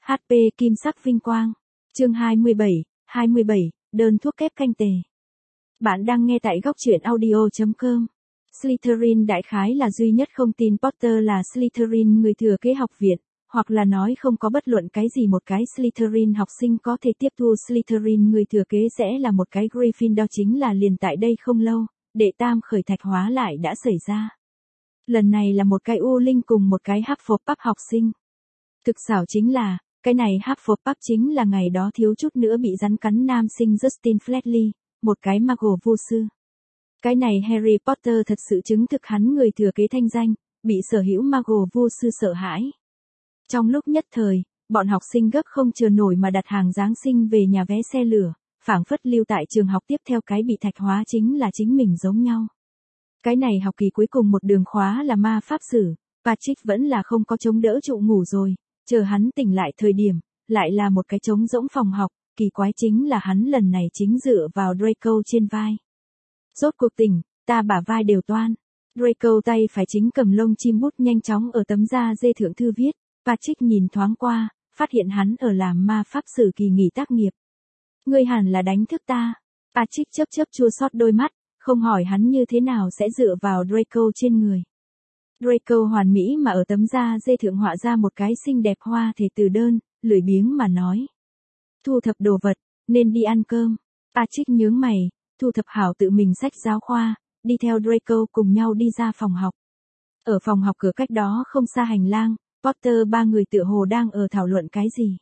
HP Kim sắc vinh quang. Chương 27, đơn thuốc kép canh tề. Bạn đang nghe tại góc truyện audio.com. Slytherin đại khái là duy nhất không tin Potter là Slytherin người thừa kế học viện, hoặc là nói không có bất luận cái gì một cái Slytherin học sinh có thể tiếp thu Slytherin người thừa kế sẽ là một cái Gryffindor, chính là liền tại đây không lâu, đệ tam khởi thạch hóa lại đã xảy ra. Lần này là một cái U Linh cùng một cái Hufflepuff học sinh. Thực xảo chính là, cái này Hufflepuff chính là ngày đó thiếu chút nữa bị rắn cắn nam sinh Justin Fletchley, một cái Muggle vô sư. Cái này Harry Potter thật sự chứng thực hắn người thừa kế thanh danh, bị sở hữu Muggle vô sư sợ hãi. Trong lúc nhất thời, bọn học sinh gấp không chờ nổi mà đặt hàng Giáng sinh về nhà vé xe lửa, phảng phất lưu tại trường học tiếp theo cái bị thạch hóa chính là chính mình giống nhau. Cái này học kỳ cuối cùng một đường khóa là ma pháp sử, Patrick vẫn là không có chống đỡ trụ ngủ rồi, chờ hắn tỉnh lại thời điểm, lại là một cái trống rỗng phòng học, kỳ quái chính là hắn lần này chính dựa vào Draco trên vai. Rốt cuộc tỉnh, ta bả vai đều toan. Draco tay phải chính cầm lông chim bút nhanh chóng ở tấm da dê thượng thư viết, Patrick nhìn thoáng qua, phát hiện hắn ở làm ma pháp sử kỳ nghỉ tác nghiệp. Ngươi hẳn là đánh thức ta. Patrick chớp chua xót đôi mắt, không hỏi hắn như thế nào sẽ dựa vào Draco trên người. Draco hoàn mỹ mà ở tấm da dê thượng họa ra một cái xinh đẹp hoa thể từ đơn, lười biếng mà nói. Thu thập đồ vật, nên đi ăn cơm. Patrick nhướng mày, thu thập hảo tự mình xách giáo khoa, đi theo Draco cùng nhau đi ra phòng học. Ở phòng học cửa cách đó không xa hành lang, Potter ba người tựa hồ đang ở thảo luận cái gì.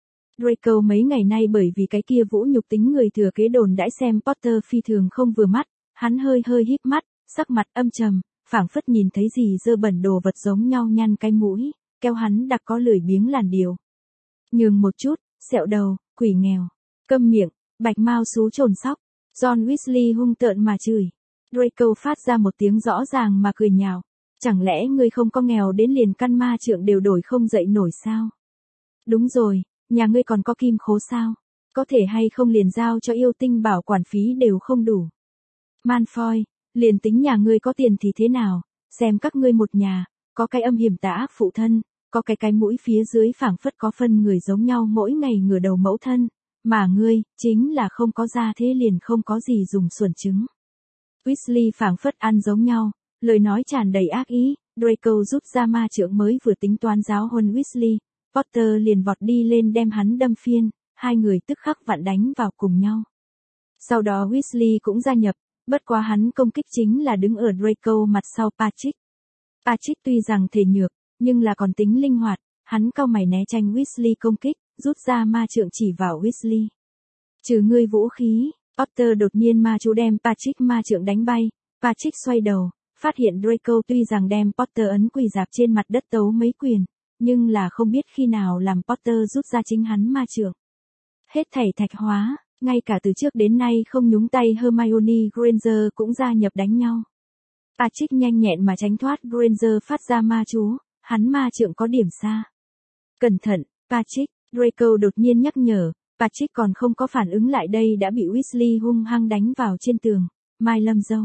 Draco mấy ngày nay bởi vì cái kia vũ nhục tính người thừa kế đồn đãi xem Potter phi thường không vừa mắt, hắn hơi híp mắt, sắc mặt âm trầm, phảng phất nhìn thấy gì dơ bẩn đồ vật giống nhau nhăn cái mũi, kéo hắn đặc có lười biếng làn điều. Nhường một chút, sẹo đầu, quỷ nghèo, câm miệng, bạch mao xú trồn sóc. John Weasley hung tợn mà chửi. Draco phát ra một tiếng rõ ràng mà cười nhạo. Chẳng lẽ ngươi không có nghèo đến liền căn ma trượng đều đổi không dậy nổi sao? Đúng rồi, nhà ngươi còn có kim khố sao? Có thể hay không liền giao cho yêu tinh bảo quản phí đều không đủ. Malfoy, liền tính nhà ngươi có tiền thì thế nào? Xem các ngươi một nhà, có cái âm hiểm tà ác phụ thân, có cái mũi phía dưới phảng phất có phân người giống nhau mỗi ngày ngửa đầu mẫu thân. Mà ngươi, chính là không có ra thế liền không có gì dùng xuẩn trứng. Weasley phảng phất ăn giống nhau, lời nói tràn đầy ác ý, Draco rút ra ma trượng mới vừa tính toán giáo huấn Weasley, Potter liền vọt đi lên đem hắn đâm phiên, hai người tức khắc vặn đánh vào cùng nhau. Sau đó Weasley cũng gia nhập, bất quá hắn công kích chính là đứng ở Draco mặt sau Patrick. Patrick tuy rằng thể nhược, nhưng là còn tính linh hoạt, hắn cau mày né tránh Weasley công kích, rút ra ma trượng chỉ vào Weasley. Trừ ngươi vũ khí, Potter đột nhiên ma chú đem Patrick ma trượng đánh bay, Patrick xoay đầu, phát hiện Draco tuy rằng đem Potter ấn quỳ dạp trên mặt đất tấu mấy quyền, nhưng là không biết khi nào làm Potter rút ra chính hắn ma trượng. Hết thảy thạch hóa, ngay cả từ trước đến nay không nhúng tay Hermione Granger cũng gia nhập đánh nhau. Patrick nhanh nhẹn mà tránh thoát Granger phát ra ma chú, hắn ma trượng có điểm xa. Cẩn thận, Patrick. Draco đột nhiên nhắc nhở, Patrick còn không có phản ứng lại đây đã bị Weasley hung hăng đánh vào trên tường, Mai Lâm dâu.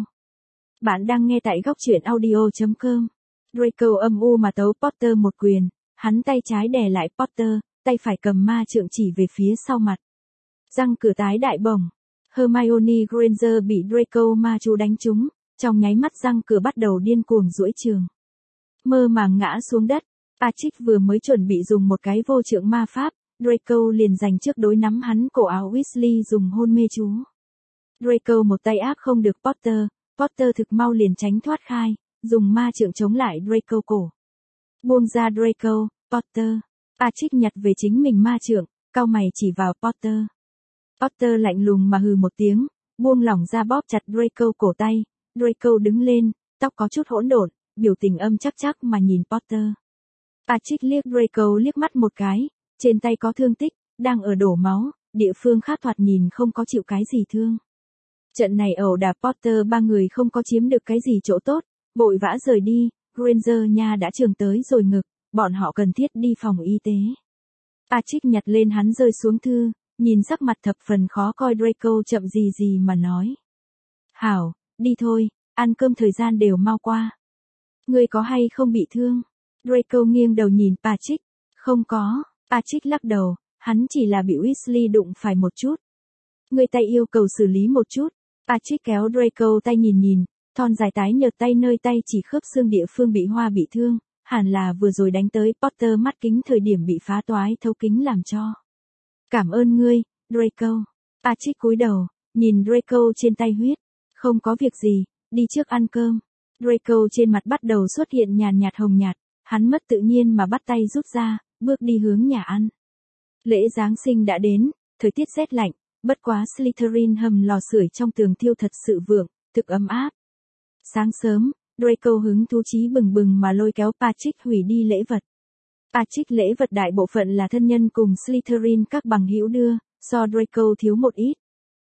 Bạn đang nghe tại góc truyện audio.com. Draco âm u mà tấu Potter một quyền, hắn tay trái đè lại Potter, tay phải cầm ma trượng chỉ về phía sau mặt. Răng cửa tái đại bổng. Hermione Granger bị Draco ma chú đánh trúng, trong nháy mắt răng cửa bắt đầu điên cuồng duỗi trường. Mơ màng ngã xuống đất. Patrick vừa mới chuẩn bị dùng một cái vô trượng ma pháp, Draco liền giành trước đối nắm hắn cổ áo Weasley dùng hôn mê chú. Draco một tay áp không được Potter thực mau liền tránh thoát khai, dùng ma trượng chống lại Draco cổ. Buông ra Draco, Potter. Patrick nhặt về chính mình ma trượng, cau mày chỉ vào Potter. Potter lạnh lùng mà hừ một tiếng, buông lỏng ra bóp chặt Draco cổ tay. Draco đứng lên, tóc có chút hỗn độn, biểu tình âm chắc mà nhìn Potter. Patrick liếc Draco liếc mắt một cái, trên tay có thương tích, đang ở đổ máu, địa phương khác thoạt nhìn không có chịu cái gì thương. Trận này ẩu đả Potter ba người không có chiếm được cái gì chỗ tốt, vội vã rời đi, Granger nha đã trường tới rồi ngực, bọn họ cần thiết đi phòng y tế. Patrick nhặt lên hắn rơi xuống thư, nhìn sắc mặt thập phần khó coi Draco chậm gì mà nói. Hảo, đi thôi, ăn cơm thời gian đều mau qua. Ngươi có hay không bị thương? Draco nghiêng đầu nhìn Patrick. Không có. Patrick lắc đầu, hắn chỉ là bị Weasley đụng phải một chút. Người tay yêu cầu xử lý một chút. Patrick kéo Draco tay nhìn, thon dài tái nhợt tay nơi tay chỉ khớp xương địa phương bị hoa bị thương, hẳn là vừa rồi đánh tới Potter mắt kính thời điểm bị phá toái thấu kính làm cho. Cảm ơn ngươi, Draco. Patrick cúi đầu, nhìn Draco trên tay huyết. Không có việc gì, đi trước ăn cơm. Draco trên mặt bắt đầu xuất hiện nhàn nhạt hồng nhạt, hắn mất tự nhiên mà bắt tay rút ra, bước đi hướng nhà ăn. Lễ Giáng sinh đã đến, thời tiết rét lạnh, bất quá Slytherin hầm lò sưởi trong tường thiêu thật sự vượng, thực ấm áp. Sáng sớm, Draco hứng thú chí bừng bừng mà lôi kéo Patrick hủy đi lễ vật. Patrick lễ vật đại bộ phận là thân nhân cùng Slytherin các bằng hữu đưa, so Draco thiếu một ít.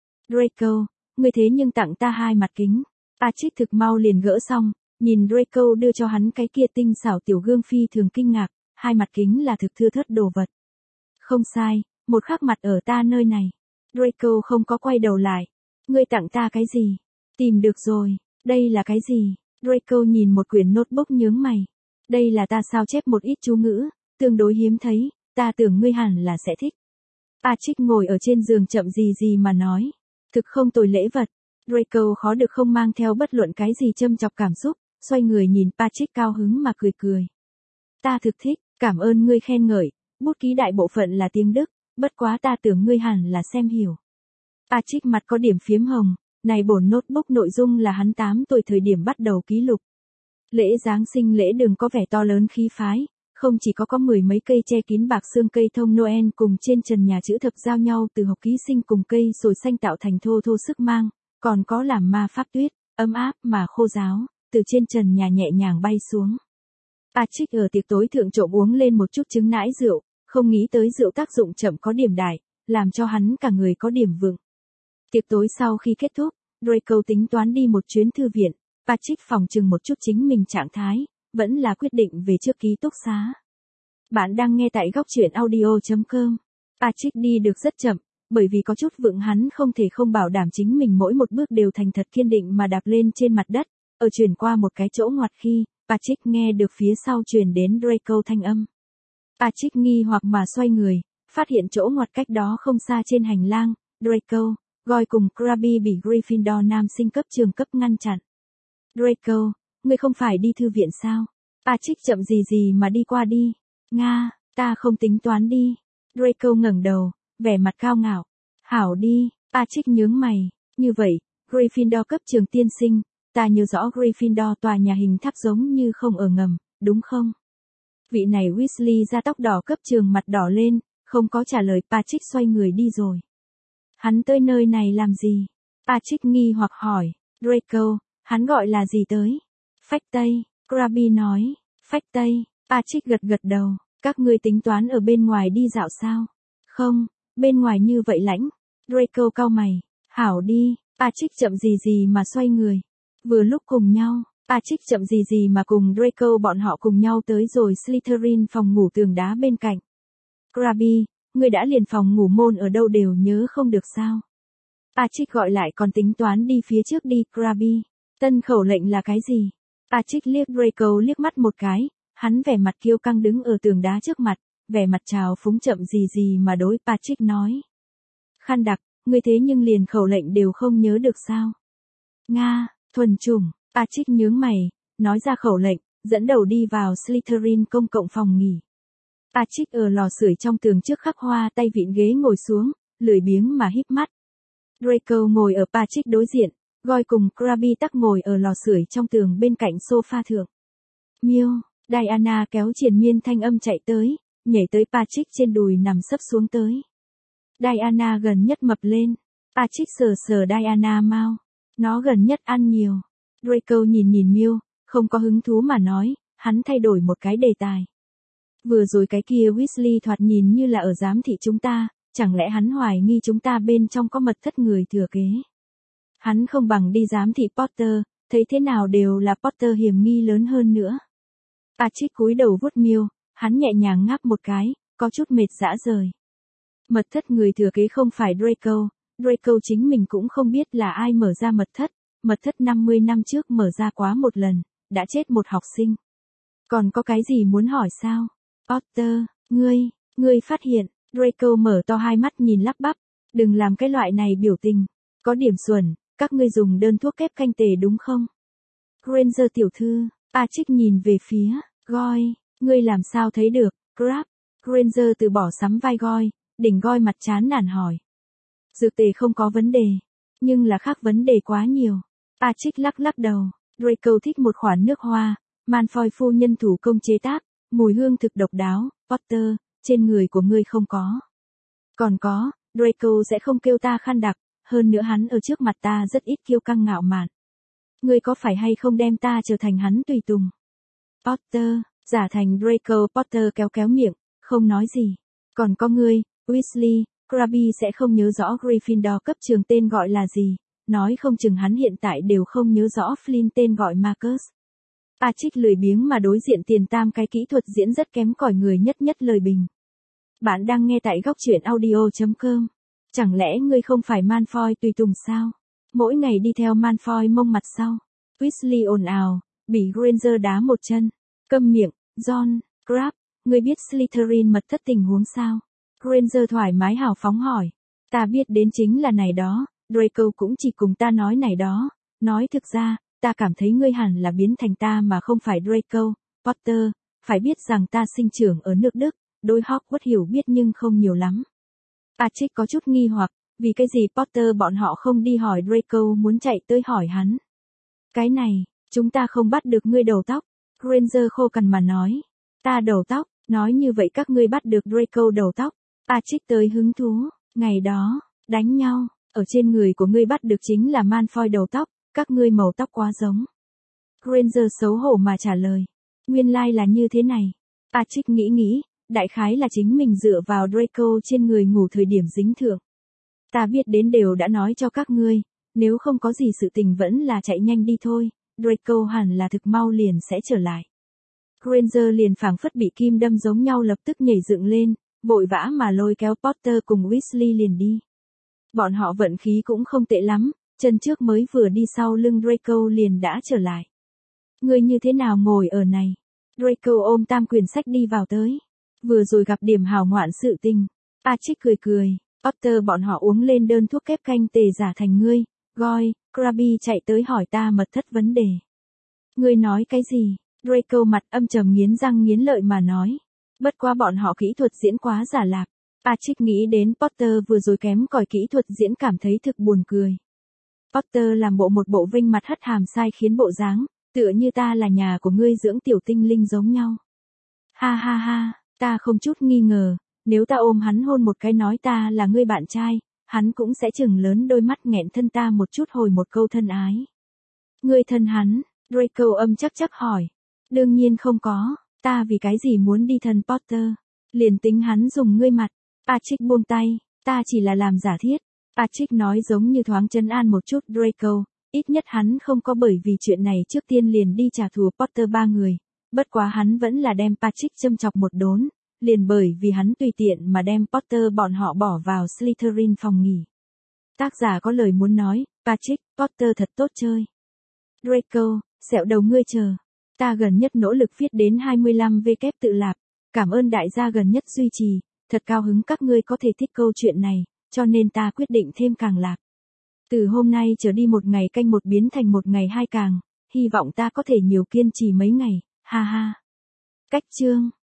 Draco, ngươi thế nhưng tặng ta 2 mặt kính. Patrick thực mau liền gỡ xong, nhìn Draco đưa cho hắn cái kia tinh xảo tiểu gương phi thường kinh ngạc, 2 mặt kính là thực thưa thớt đồ vật. Không sai, một khắc mặt ở ta nơi này. Draco không có quay đầu lại. Ngươi tặng ta cái gì? Tìm được rồi, đây là cái gì? Draco nhìn một quyển notebook nhướng mày. Đây là ta sao chép một ít chú ngữ, tương đối hiếm thấy, ta tưởng ngươi hẳn là sẽ thích. Patrick ngồi ở trên giường chậm gì mà nói. Thực không tồi lễ vật. Draco khó được không mang theo bất luận cái gì châm chọc cảm xúc, xoay người nhìn Patrick cao hứng mà cười. Ta thực thích, cảm ơn ngươi khen ngợi, bút ký đại bộ phận là tiếng Đức, bất quá ta tưởng ngươi hẳn là xem hiểu. Patrick mặt có điểm phiếm hồng, này bổn notebook nội dung là hắn 8 tuổi thời điểm bắt đầu ký lục. Lễ Giáng sinh lễ đường có vẻ to lớn khí phái, không chỉ có mười mấy cây che kín bạc xương cây thông Noel cùng trên trần nhà chữ thập giao nhau từ học ký sinh cùng cây sồi xanh tạo thành thô sức mang, còn có làm ma pháp tuyết, ấm áp mà khô ráo, từ trên trần nhà nhẹ nhàng bay xuống. Patrick ở tiệc tối thượng trộm uống lên một chút trứng nãi rượu, không nghĩ tới rượu tác dụng chậm có điểm đại, làm cho hắn cả người có điểm vượng. Tiệc tối sau khi kết thúc, Draco tính toán đi một chuyến thư viện, Patrick phòng trừng một chút chính mình trạng thái, vẫn là quyết định về trước ký túc xá. Bạn đang nghe tại góc truyện audio.com. Patrick đi được rất chậm, bởi vì có chút vượng hắn không thể không bảo đảm chính mình mỗi một bước đều thành thật kiên định mà đạp lên trên mặt đất, ở chuyển qua một cái chỗ ngoặt khi, Patrick nghe được phía sau truyền đến Draco thanh âm. Patrick nghi hoặc mà xoay người, phát hiện chỗ ngoặt cách đó không xa trên hành lang, Draco, Goyle cùng Crabbe bị Gryffindor nam sinh cấp trường cấp ngăn chặn. Draco, ngươi không phải đi thư viện sao? Patrick chậm gì mà đi qua đi. Nga, ta không tính toán đi. Draco ngẩng đầu, vẻ mặt cao ngạo. Hảo đi, Patrick nhướng mày. Như vậy, Gryffindor cấp trường tiên sinh, ta nhớ rõ Gryffindor tòa nhà hình tháp giống như không ở ngầm, đúng không? Vị này Weasley da tóc đỏ cấp trường mặt đỏ lên, không có trả lời. Patrick xoay người đi rồi. Hắn tới nơi này làm gì? Patrick nghi hoặc hỏi. Draco, hắn gọi là gì tới? Phách Tây, Crabbe nói. Phách Tây, Patrick gật đầu. Các ngươi tính toán ở bên ngoài đi dạo sao? Không, bên ngoài như vậy lãnh. Draco cau mày. Hảo đi, Patrick chậm gì mà xoay người. Vừa lúc cùng nhau, Patrick chậm gì mà cùng Draco bọn họ cùng nhau tới rồi Slytherin phòng ngủ tường đá bên cạnh. Crabbe, ngươi đã liền phòng ngủ môn ở đâu đều nhớ không được sao? Patrick gọi lại còn tính toán đi phía trước đi. Crabbe, tân khẩu lệnh là cái gì? Patrick liếc Draco liếc mắt một cái, hắn vẻ mặt kiêu căng đứng ở tường đá trước mặt, vẻ mặt trào phúng chậm gì mà đối Patrick nói. Khăn đặc, ngươi thế nhưng liền khẩu lệnh đều không nhớ được sao? Nga, thuần chủng, Patrick nhướng mày, nói ra khẩu lệnh, dẫn đầu đi vào Slytherin công cộng phòng nghỉ. Patrick ở lò sưởi trong tường trước khắc hoa tay vịn ghế ngồi xuống, lười biếng mà híp mắt. Draco ngồi ở Patrick đối diện, Goyle cùng Crabbe tắc ngồi ở lò sưởi trong tường bên cạnh sofa thượng. Miêu, Diana kéo triền miên thanh âm chạy tới, nhảy tới Patrick trên đùi nằm sấp xuống tới. Diana gần nhất mập lên. Patrick sờ Diana mau. Nó gần nhất ăn nhiều. Draco nhìn Miêu, không có hứng thú mà nói, hắn thay đổi một cái đề tài. Vừa rồi cái kia Weasley thoạt nhìn như là ở giám thị chúng ta, chẳng lẽ hắn hoài nghi chúng ta bên trong có mật thất người thừa kế. Hắn không bằng đi giám thị Potter, thấy thế nào đều là Potter hiểm nghi lớn hơn nữa. Patrick cúi đầu vuốt Miêu, hắn nhẹ nhàng ngáp một cái, có chút mệt rã rời. Mật thất người thừa kế không phải Draco chính mình cũng không biết là ai mở ra mật thất 50 năm trước mở ra quá một lần, đã chết một học sinh. Còn có cái gì muốn hỏi sao? Potter, Ngươi phát hiện, Draco mở to hai mắt nhìn lắp bắp, đừng làm cái loại này biểu tình. Có điểm xuẩn, các ngươi dùng đơn thuốc kép canh tề đúng không? Granger tiểu thư, Patrick nhìn về phía, Goi, ngươi làm sao thấy được, Crab. Granger từ bỏ sắm vai Goi, đỉnh Goi mặt chán nản hỏi. Dược tề không có vấn đề, nhưng là khác vấn đề quá nhiều. Patrick lắc lắc đầu, Draco thích một khoản nước hoa, Malfoy phu nhân thủ công chế tác, mùi hương thực độc đáo, Potter, trên người của ngươi không có. Còn có, Draco sẽ không kêu ta khăn đặc, hơn nữa hắn ở trước mặt ta rất ít kiêu căng ngạo mạn. Ngươi có phải hay không đem ta trở thành hắn tùy tùng? Potter, giả thành Draco. Potter kéo kéo miệng, không nói gì. Còn có ngươi, Weasley, Crabbe sẽ không nhớ rõ Gryffindor cấp trường tên gọi là gì, nói không chừng hắn hiện tại đều không nhớ rõ Flynn tên gọi Marcus. Patrick lười biếng mà đối diện tiền tam cái kỹ thuật diễn rất kém cỏi người nhất nhất lời bình. Bạn đang nghe tại góc truyện audio.com. Chẳng lẽ ngươi không phải Malfoy tùy tùng sao? Mỗi ngày đi theo Malfoy mông mặt sau. Weasley ồn ào, bị Granger đá một chân. Câm miệng, John, Crabbe, ngươi biết Slytherin mật thất tình huống sao? Granger thoải mái hào phóng hỏi. Ta biết đến chính là này đó, Draco cũng chỉ cùng ta nói này đó. Nói thực ra, ta cảm thấy ngươi hẳn là biến thành ta mà không phải Draco. Potter, phải biết rằng ta sinh trưởng ở nước Đức, đối Hogwarts hiểu biết nhưng không nhiều lắm. Patrick có chút nghi hoặc, vì cái gì Potter bọn họ không đi hỏi Draco muốn chạy tới hỏi hắn. Cái này, chúng ta không bắt được ngươi đầu tóc. Granger khô cằn mà nói. Ta đầu tóc, nói như vậy các ngươi bắt được Draco đầu tóc. Patrick tới hứng thú, ngày đó, đánh nhau, ở trên người của ngươi bắt được chính là Malfoy đầu tóc, các ngươi màu tóc quá giống. Granger xấu hổ mà trả lời. Nguyên lai là như thế này. Patrick nghĩ, đại khái là chính mình dựa vào Draco trên người ngủ thời điểm dính thượng. Ta biết đến đều đã nói cho các ngươi, nếu không có gì sự tình vẫn là chạy nhanh đi thôi, Draco hẳn là thực mau liền sẽ trở lại. Granger liền phảng phất bị kim đâm giống nhau lập tức nhảy dựng lên, vội vã mà lôi kéo Potter cùng Weasley liền đi. Bọn họ vận khí cũng không tệ lắm, chân trước mới vừa đi sau lưng Draco liền đã trở lại. Ngươi như thế nào ngồi ở này? Draco ôm tam quyển sách đi vào tới. Vừa rồi gặp điểm hào ngoạn sự tình. Patrick cười. Potter bọn họ uống lên đơn thuốc kép canh tề giả thành ngươi. Goi, Crabbe chạy tới hỏi ta mật thất vấn đề. Ngươi nói cái gì? Draco mặt âm trầm nghiến răng nghiến lợi mà nói. Bất quá bọn họ kỹ thuật diễn quá giả lạc. Patrick nghĩ đến Potter vừa rồi kém cỏi kỹ thuật diễn cảm thấy thực buồn cười. Potter làm một bộ vinh mặt hất hàm sai khiến bộ dáng, tựa như ta là nhà của ngươi dưỡng tiểu tinh linh giống nhau. Ha, ta không chút nghi ngờ, nếu ta ôm hắn hôn một cái nói ta là ngươi bạn trai, hắn cũng sẽ chừng lớn đôi mắt nghẹn thân ta một chút hồi một câu thân ái. Ngươi thân hắn, Draco âm chắc hỏi. Đương nhiên không có, ta vì cái gì muốn đi thân Potter, liền tính hắn dùng ngươi mặt. Patrick buông tay, ta chỉ là làm giả thiết. Patrick nói giống như thoáng trấn an một chút Draco, ít nhất hắn không có bởi vì chuyện này trước tiên liền đi trả thù Potter ba người. Bất quá hắn vẫn là đem Patrick châm chọc một đốn, liền bởi vì hắn tùy tiện mà đem Potter bọn họ bỏ vào Slytherin phòng nghỉ. Tác giả có lời muốn nói, Patrick, Potter thật tốt chơi. Draco, sẹo đầu ngươi chờ. Ta gần nhất nỗ lực viết đến 25 V kép tự lạp. Cảm ơn đại gia gần nhất duy trì, thật cao hứng các ngươi có thể thích câu chuyện này, cho nên ta quyết định thêm càng lạp. Từ hôm nay trở đi một ngày canh một biến thành một ngày hai càng, hy vọng ta có thể nhiều kiên trì mấy ngày, ha ha. Cách chương